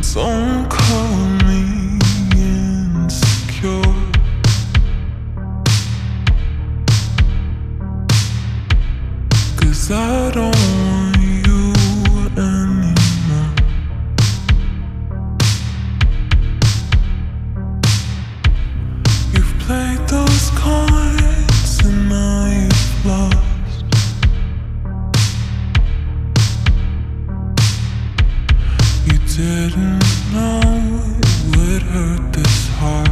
Don't call me insecure, 'cause I don't want you anymore. You've played those cards and now you've lost. You didn't know it would hurt this hard.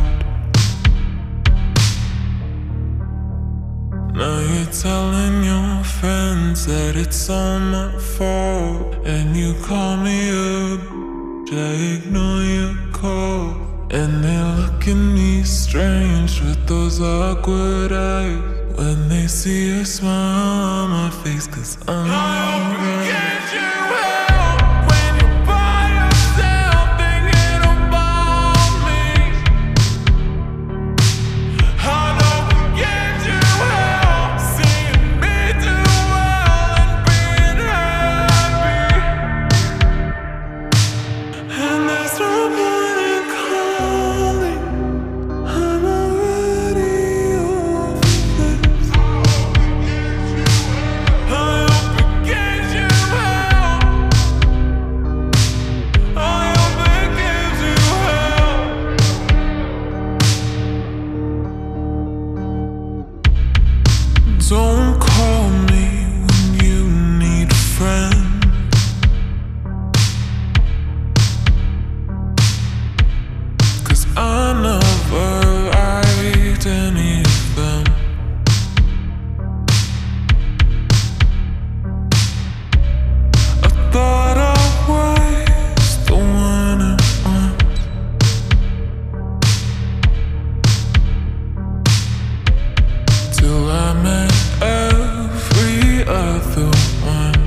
Now you're telling your friends that it's all my fault, and you call me up, I ignore your call. And they look at me strange with those awkward eyes when they see a smile on my face, 'cause I'm alright. Don't call me when you need a friend, 'cause I never liked any of them. I thought I was the one at once, till I met every other one.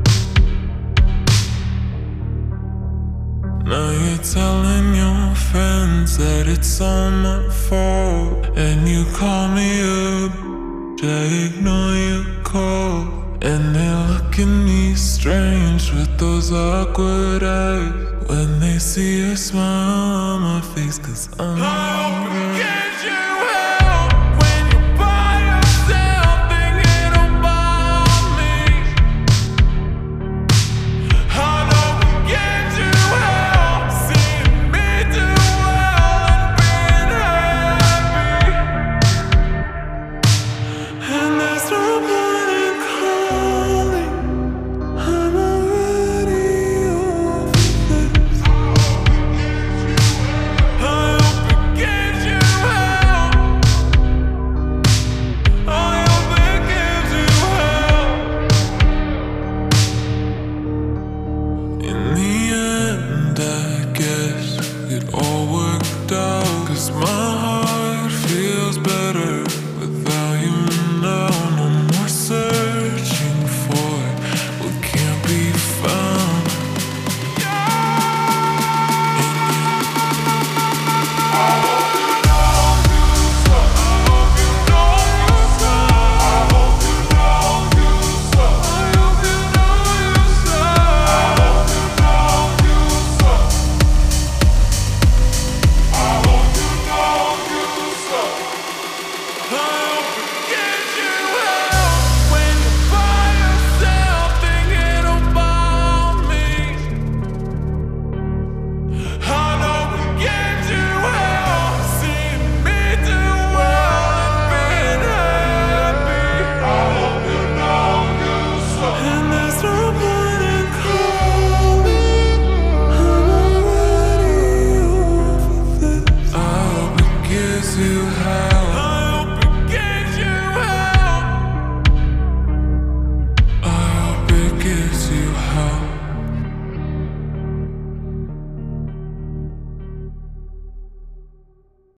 Now you're telling your friends that it's all my fault, and you call me up, I ignore your call. And they look at me strange with those awkward eyes when they see a smile on my face, 'cause I'm alright. It all worked out, 'cause my heart feels better without you now. No more searching for what can't be found. Gives you hell.